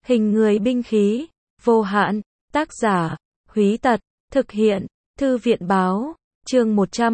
Hình người binh khí, vô hạn, tác giả, Húy Tật, thực hiện, Thư viện báo, chương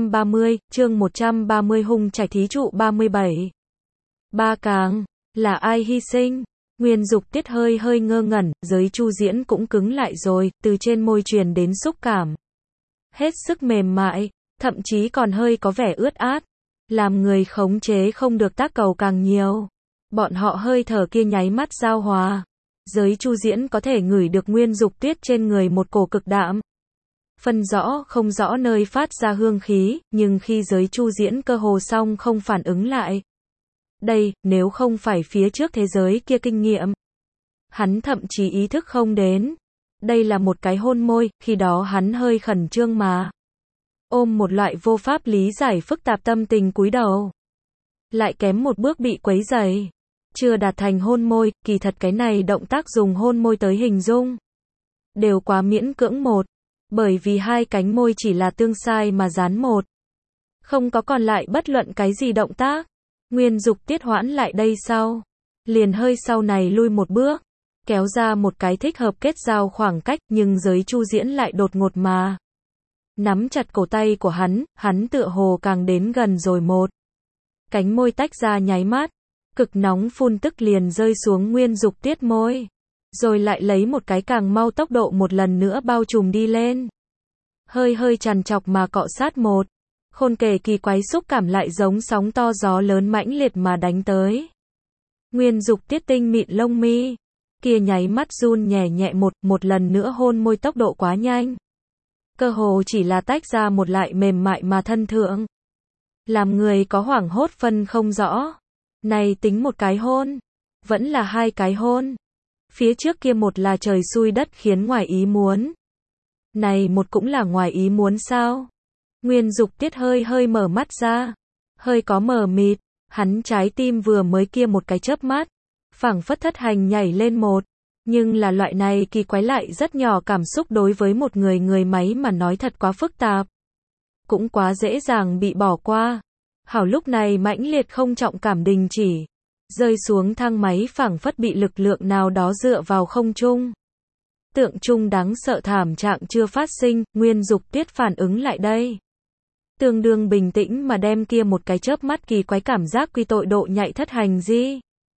130 hung trạch thí trụ 37. Ba càng, là ai hy sinh? Nguyên Dục Tiết hơi ngơ ngẩn, giới Chu Diễn cũng cứng lại rồi, từ trên môi truyền đến xúc cảm. Hết sức mềm mại, thậm chí còn hơi có vẻ ướt át. Làm người khống chế không được tác cầu càng nhiều. Bọn họ hơi thở kia nháy mắt giao hòa. Giới Chu Diễn có thể ngửi được Nguyên Dục Tiết trên người một cổ cực đạm. Phân rõ không rõ nơi phát ra hương khí, nhưng khi giới Chu Diễn cơ hồ xong không phản ứng lại. Đây, nếu không phải phía trước thế giới kia kinh nghiệm. Hắn thậm chí ý thức không đến. Đây là một cái hôn môi, khi đó hắn hơi khẩn trương mà. Ôm một loại vô pháp lý giải phức tạp tâm tình cúi đầu. Lại kém một bước bị quấy rầy. Chưa đạt thành hôn môi, kỳ thật cái này động tác dùng hôn môi tới hình dung. Đều quá miễn cưỡng một. Bởi vì hai cánh môi chỉ là tương sai mà dán một. Không có còn lại bất luận cái gì động tác. Nguyên Dục Tiết hoãn lại đây sau. Liền hơi sau này lui một bước. Kéo ra một cái thích hợp kết giao khoảng cách, nhưng giới Chu Diễn lại đột ngột mà. Nắm chặt cổ tay của hắn tựa hồ càng đến gần rồi một. Cánh môi tách ra nháy mắt. Cực nóng phun tức liền rơi xuống Nguyên Dục Tiết môi. Rồi lại lấy một cái càng mau tốc độ một lần nữa bao trùm đi lên. Hơi trằn trọc mà cọ sát một. Khôn kể kỳ quái xúc cảm lại giống sóng to gió lớn mãnh liệt mà đánh tới. Nguyên Dục Tiết tinh mịn lông mi. Kia nháy mắt run nhẹ nhẹ một lần nữa hôn môi tốc độ quá nhanh. Cơ hồ chỉ là tách ra một lại mềm mại mà thân thượng. Làm người có hoảng hốt phân không rõ. Này tính một cái hôn. Vẫn là hai cái hôn. Phía trước kia một là trời xui đất khiến ngoài ý muốn. Này một cũng là ngoài ý muốn sao? Nguyên Dục Tiết hơi mở mắt ra. Hơi có mờ mịt. Hắn trái tim vừa mới kia một cái chớp mắt. Phảng phất thất hành nhảy lên một. Nhưng là loại này kỳ quái lại rất nhỏ cảm xúc đối với một người máy mà nói thật quá phức tạp. Cũng quá dễ dàng bị bỏ qua. Hảo lúc này mãnh liệt không trọng cảm đình chỉ. Rơi xuống thang máy phảng phất bị lực lượng nào đó dựa vào không trung. Tượng trung đáng sợ thảm trạng chưa phát sinh, Nguyên Dục Tiết phản ứng lại đây. Tương đương bình tĩnh mà đem kia một cái chớp mắt kỳ quái cảm giác quy tội độ nhạy thất hành di.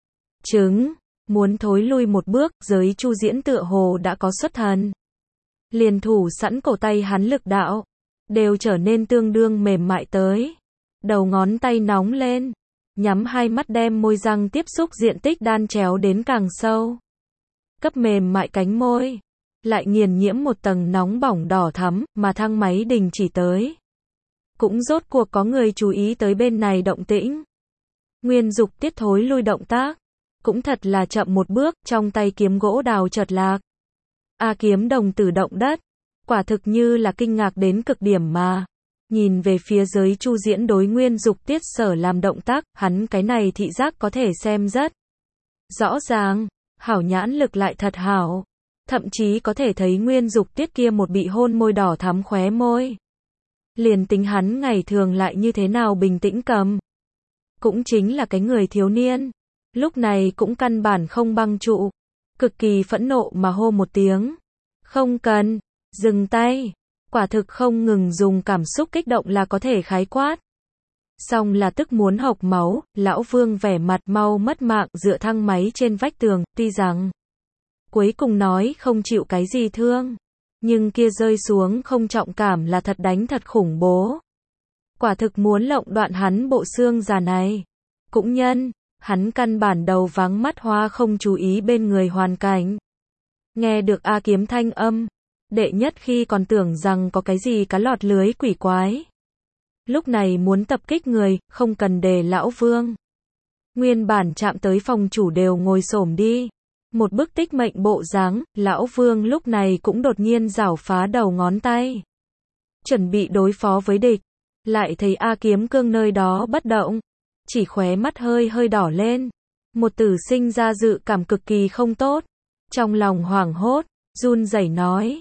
Chứng, muốn thối lui một bước, giới Chu Diễn tựa hồ đã có xuất thần. Liền thủ sẵn cổ tay hắn lực đạo. Đều trở nên tương đương mềm mại tới. Đầu ngón tay nóng lên. Nhắm hai mắt đem môi răng tiếp xúc diện tích đan chéo đến càng sâu. Cấp mềm mại cánh môi. Lại nghiền nhiễm một tầng nóng bỏng đỏ thắm, mà thang máy đình chỉ tới. Cũng rốt cuộc có người chú ý tới bên này động tĩnh. Nguyên Dục Tiết thối lui động tác. Cũng thật là chậm một bước, trong tay kiếm gỗ đào chợt lạc. Kiếm đồng tử động đất. Quả thực như là kinh ngạc đến cực điểm mà. Nhìn về phía giới Chu Diễn đối Nguyên Dục Tiết sở làm động tác, hắn cái này thị giác có thể xem rất rõ ràng. Hảo nhãn lực lại thật hảo. Thậm chí có thể thấy Nguyên Dục Tiết kia một bị hôn môi đỏ thắm khóe môi. Liền tính hắn ngày thường lại như thế nào bình tĩnh cầm. Cũng chính là cái người thiếu niên. Lúc này cũng căn bản không băng trụ. Cực kỳ phẫn nộ mà hô một tiếng. Không cần, dừng tay. Quả thực không ngừng dùng cảm xúc kích động là có thể khái quát. Xong là tức muốn hộc máu, lão Vương vẻ mặt mau mất mạng dựa thang máy trên vách tường, tuy rằng cuối cùng nói không chịu cái gì thương. Nhưng kia rơi xuống không trọng cảm là thật đánh thật khủng bố. Quả thực muốn lộng đoạn hắn bộ xương già này. Cũng nhân, hắn căn bản đầu vắng mắt hoa không chú ý bên người hoàn cảnh. Nghe được kiếm thanh âm. Đệ nhất khi còn tưởng rằng có cái gì cá lọt lưới quỷ quái. Lúc này muốn tập kích người, không cần đề lão Vương. Nguyên bản chạm tới phòng chủ đều ngồi xổm đi. Một bức tích mệnh bộ dáng, lão Vương lúc này cũng đột nhiên giảo phá đầu ngón tay. Chuẩn bị đối phó với địch. Lại thấy kiếm cương nơi đó bất động. Chỉ khóe mắt hơi đỏ lên. Một tử sinh ra dự cảm cực kỳ không tốt. Trong lòng hoảng hốt, run rẩy nói.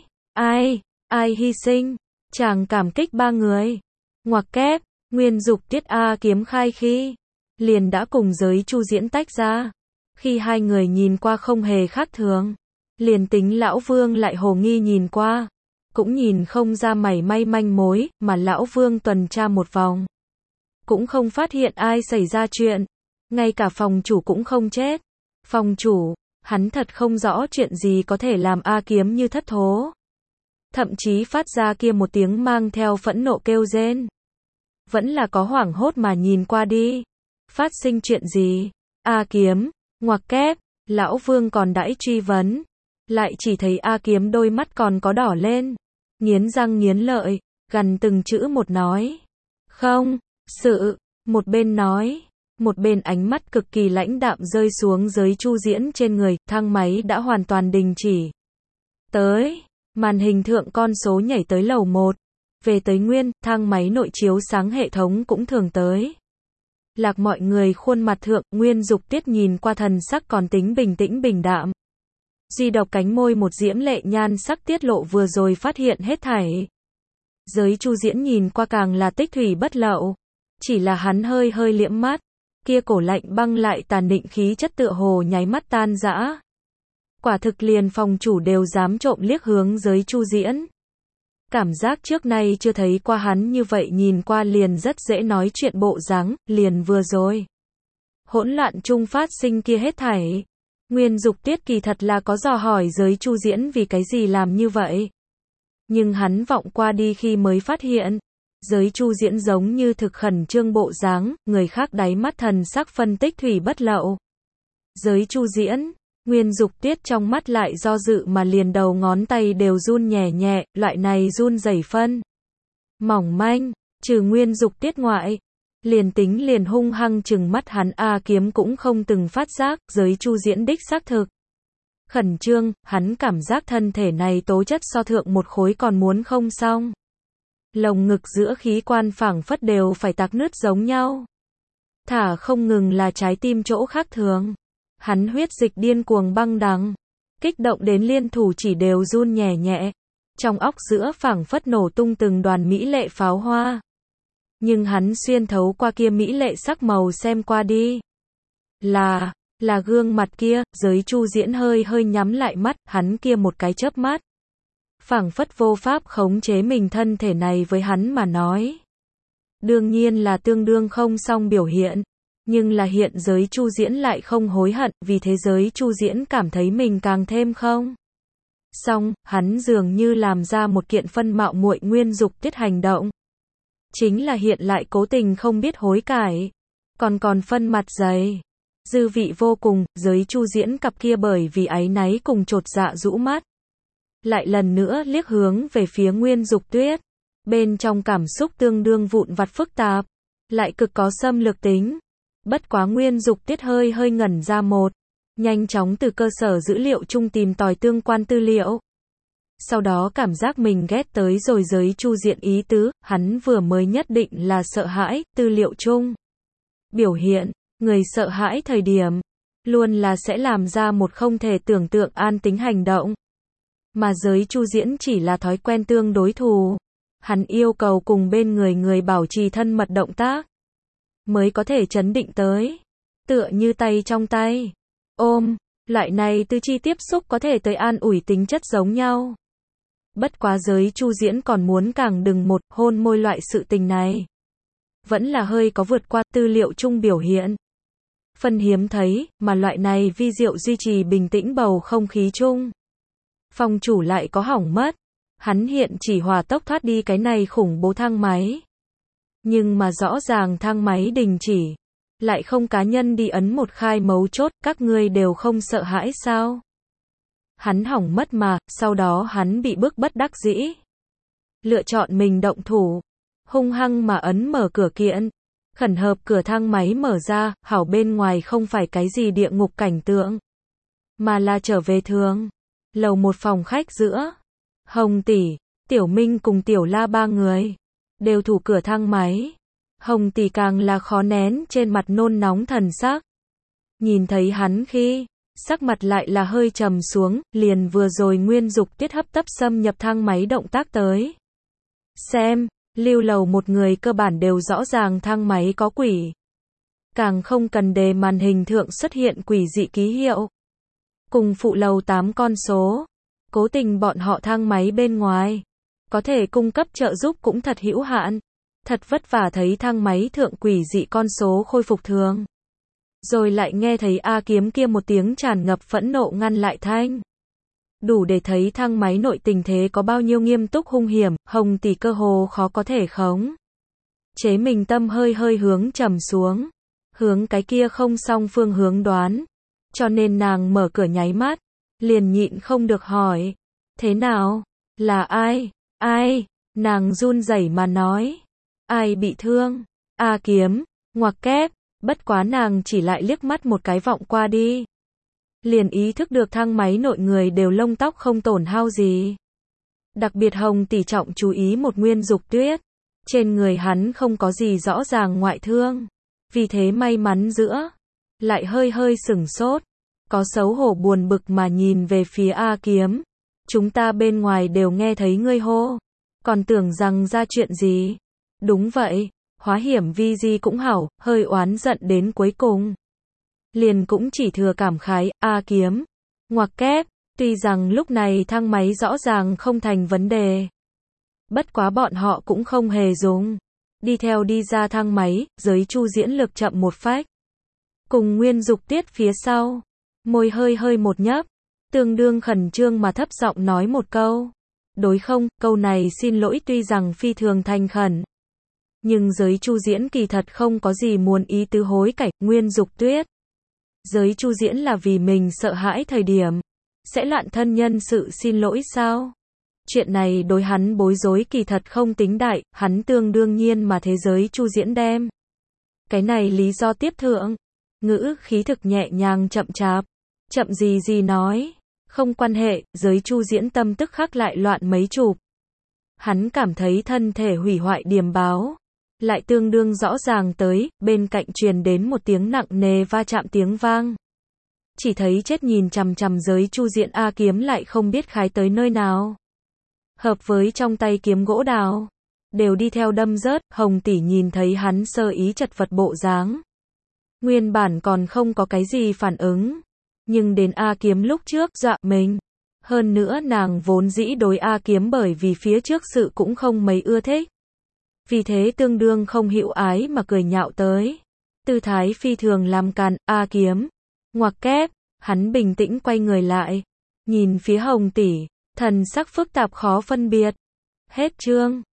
Ai hy sinh? Chàng cảm kích ba người. Ngoặc kép, Nguyên Dục Tiết kiếm khai khi. Liền đã cùng giới Chu Diễn tách ra. Khi hai người nhìn qua không hề khác thường, liền tính lão Vương lại hồ nghi nhìn qua, cũng nhìn không ra mảy may manh mối, mà lão Vương tuần tra một vòng, cũng không phát hiện ai xảy ra chuyện, ngay cả phòng chủ cũng không chết. Phòng chủ, hắn thật không rõ chuyện gì có thể làm A Kiếm như thất thố. Thậm chí phát ra kia một tiếng mang theo phẫn nộ kêu rên. Vẫn là có hoảng hốt mà nhìn qua đi. Phát sinh chuyện gì? A Kiếm, ngoặc kép, lão Vương còn đãi truy vấn. Lại chỉ thấy A Kiếm đôi mắt còn có đỏ lên. Nghiến răng nghiến lợi, gằn từng chữ một nói. Không, sự, một bên nói. Một bên ánh mắt cực kỳ lãnh đạm rơi xuống Giới Chu Diễn trên người, thang máy đã hoàn toàn đình chỉ. Tới, màn hình thượng con số nhảy tới lầu 1. Về tới nguyên, thang máy nội chiếu sáng hệ thống cũng thường tới. Lạc mọi người khuôn mặt thượng, Nguyên Dục Tiết nhìn qua thần sắc còn tính bình tĩnh bình đạm. Duy độc cánh môi một diễm lệ nhan sắc tiết lộ vừa rồi phát hiện hết thảy. Giới Chu Diễn nhìn qua càng là tích thủy bất lậu. Chỉ là hắn hơi hơi liễm mắt. Kia cổ lạnh băng lại tàn định khí chất tựa hồ nháy mắt tan rã. Quả thực liền phòng chủ đều dám trộm liếc hướng Giới Chu Diễn. Cảm giác trước nay chưa thấy qua hắn như vậy, nhìn qua liền rất dễ nói chuyện bộ dáng, liền vừa rồi. Hỗn loạn chung phát sinh kia hết thảy. Nguyên Dục Tiết kỳ thật là có dò hỏi Giới Chu Diễn vì cái gì làm như vậy. Nhưng hắn vọng qua đi khi mới phát hiện. Giới Chu Diễn giống như thực khẩn trương bộ dáng, người khác đáy mắt thần sắc phân tích thủy bất lậu. Giới Chu Diễn, Nguyên Dục Tiết trong mắt lại do dự mà liền đầu ngón tay đều run nhẹ nhẹ, loại này run rẩy phân. Mỏng manh, trừ Nguyên Dục Tiết ngoại. Liền tính liền hung hăng chừng mắt hắn A Kiếm cũng không từng phát giác, Giới Chu Diễn đích xác thực. Khẩn trương, hắn cảm giác thân thể này tố chất so thượng một khối còn muốn không xong. Lồng ngực giữa khí quan phảng phất đều phải tạc nứt giống nhau. Thả không ngừng là trái tim chỗ khác thường. Hắn huyết dịch điên cuồng băng đằng. Kích động đến liên thủ chỉ đều run nhẹ nhẹ. Trong óc giữa phảng phất nổ tung từng đoàn mỹ lệ pháo hoa. Nhưng hắn xuyên thấu qua kia mỹ lệ sắc màu xem qua đi. Là gương mặt kia, Giới Chu Diễn hơi hơi nhắm lại mắt, hắn kia một cái chớp mắt. Phảng phất vô pháp khống chế mình thân thể này với hắn mà nói. Đương nhiên là tương đương không xong biểu hiện. Nhưng là hiện Giới Chu Diễn lại không hối hận, vì thế Giới Chu Diễn cảm thấy mình càng thêm không xong, hắn dường như làm ra một kiện phân mạo muội Nguyên Dục Tiết hành động. Chính là hiện lại cố tình không biết hối cải. Còn phân mặt dày. Dư vị vô cùng, Giới Chu Diễn cặp kia bởi vì áy náy cùng chột dạ rũ mắt. Lại lần nữa liếc hướng về phía Nguyên Dục Tuyết. Bên trong cảm xúc tương đương vụn vặt phức tạp. Lại cực có xâm lược tính. Bất quá Nguyên Dục Tiết hơi hơi ngẩn ra một. Nhanh chóng từ cơ sở dữ liệu chung tìm tòi tương quan tư liệu. Sau đó cảm giác mình ghét tới rồi Giới Chu Diễn ý tứ, hắn vừa mới nhất định là sợ hãi, tư liệu chung. Biểu hiện, người sợ hãi thời điểm, luôn là sẽ làm ra một không thể tưởng tượng an tính hành động. Mà Giới Chu Diễn chỉ là thói quen tương đối thù. Hắn yêu cầu cùng bên người bảo trì thân mật động tác. Mới có thể trấn định tới. Tựa như tay trong tay. Ôm, loại này tư chi tiếp xúc có thể tới an ủi tính chất giống nhau. Bất quá Giới Chu Diễn còn muốn càng đừng một hôn môi loại sự tình này. Vẫn là hơi có vượt qua tư liệu chung biểu hiện. Phần hiếm thấy, mà loại này vi diệu duy trì bình tĩnh bầu không khí chung. Phòng chủ lại có hỏng mất. Hắn hiện chỉ hỏa tốc thoát đi cái này khủng bố thang máy. Nhưng mà rõ ràng thang máy đình chỉ. Lại không cá nhân đi ấn một khai mấu chốt, các ngươi đều không sợ hãi sao? Hắn hỏng mất mà, sau đó hắn bị bức bất đắc dĩ. Lựa chọn mình động thủ. Hung hăng mà ấn mở cửa kiện. Khẩn hợp cửa thang máy mở ra, hảo bên ngoài không phải cái gì địa ngục cảnh tượng. Mà là trở về thường. Lầu một phòng khách giữa. Hồng tỷ, Tiểu Minh cùng Tiểu La ba người. Đều thủ cửa thang máy. Hồng tỷ càng là khó nén trên mặt nôn nóng thần sắc. Nhìn thấy hắn khi, sắc mặt lại là hơi trầm xuống, liền vừa rồi Nguyên Dục Tiết hấp tấp xâm nhập thang máy động tác tới. Xem, lưu lầu một người cơ bản đều rõ ràng thang máy có quỷ. càng không cần đề màn hình thượng xuất hiện quỷ dị ký hiệu. Cùng phụ lầu 8 con số. Cố tình bọn họ thang máy bên ngoài. Có thể cung cấp trợ giúp cũng thật hữu hạn. Thật vất vả thấy thang máy thượng quỷ dị con số khôi phục thường. Rồi lại nghe thấy A Kiếm kia một tiếng tràn ngập phẫn nộ ngăn lại thanh. Đủ để thấy thang máy nội tình thế có bao nhiêu nghiêm túc hung hiểm, Hồng tỷ cơ hồ khó có thể khống. Chế mình tâm hơi hơi hướng trầm xuống. Hướng cái kia không song phương hướng đoán. Cho nên nàng mở cửa nháy mắt. Liền nhịn không được hỏi. Thế nào? Là ai? Ai? Nàng run rẩy mà nói. Ai bị thương? A Kiếm. Ngoặc kép. Bất quá nàng chỉ lại liếc mắt một cái vọng qua đi. Liền ý thức được thang máy nội người đều lông tóc không tổn hao gì. Đặc biệt Hồng tỷ trọng chú ý một Nguyên Dục Tuyết. Trên người hắn không có gì rõ ràng ngoại thương. Vì thế may mắn giữa. Lại hơi hơi sửng sốt. Có xấu hổ buồn bực mà nhìn về phía A Kiếm. Chúng ta bên ngoài đều nghe thấy ngươi hô. Còn tưởng rằng ra chuyện gì. Đúng vậy. Hóa hiểm vi di cũng hảo, hơi oán giận đến cuối cùng. Liền cũng chỉ thừa cảm khái, A Kiếm. Ngoặc kép, tuy rằng lúc này thang máy rõ ràng không thành vấn đề. Bất quá bọn họ cũng không hề dùng. Đi theo đi ra thang máy, giới Chu diễn lực chậm một phách. Cùng Nguyên Dục Tiết phía sau. Môi hơi hơi một nhấp. Tương đương khẩn trương mà thấp giọng nói một câu. Đối không, câu này xin lỗi tuy rằng phi thường thành khẩn. Nhưng giới Chu diễn kỳ thật không có gì muốn ý tứ hối cải, Nguyên Dục Tuyết. Giới Chu diễn là vì mình sợ hãi thời điểm. Sẽ lạn thân nhân sự xin lỗi sao? Chuyện này đối hắn bối rối kỳ thật không tính đại, hắn tương đương nhiên mà thế giới Chu diễn đem. Cái này lý do tiếp thượng. Ngữ khí thực nhẹ nhàng chậm chạp. Chậm gì gì nói. Không quan hệ, giới Chu diễn tâm tức khắc lại loạn mấy chục. Hắn cảm thấy thân thể hủy hoại điềm báo. Lại tương đương rõ ràng tới, bên cạnh truyền đến một tiếng nặng nề va chạm tiếng vang. Chỉ thấy chết nhìn chằm chằm giới Chu diễn A Kiếm lại không biết khái tới nơi nào. Hợp với trong tay kiếm gỗ đào. Đều đi theo đâm rớt, Hồng tỷ nhìn thấy hắn sơ ý chật vật bộ dáng. Nguyên bản còn không có cái gì phản ứng. Nhưng đến A Kiếm lúc trước dọa mình. Hơn nữa nàng vốn dĩ đối A Kiếm bởi vì phía trước sự cũng không mấy ưa thích. Vì thế tương đương không hữu ái mà cười nhạo tới. Tư thái phi thường làm càn, A Kiếm. Ngoặc kép, hắn bình tĩnh quay người lại. Nhìn phía Hồng tỷ, thần sắc phức tạp khó phân biệt. Hết chương.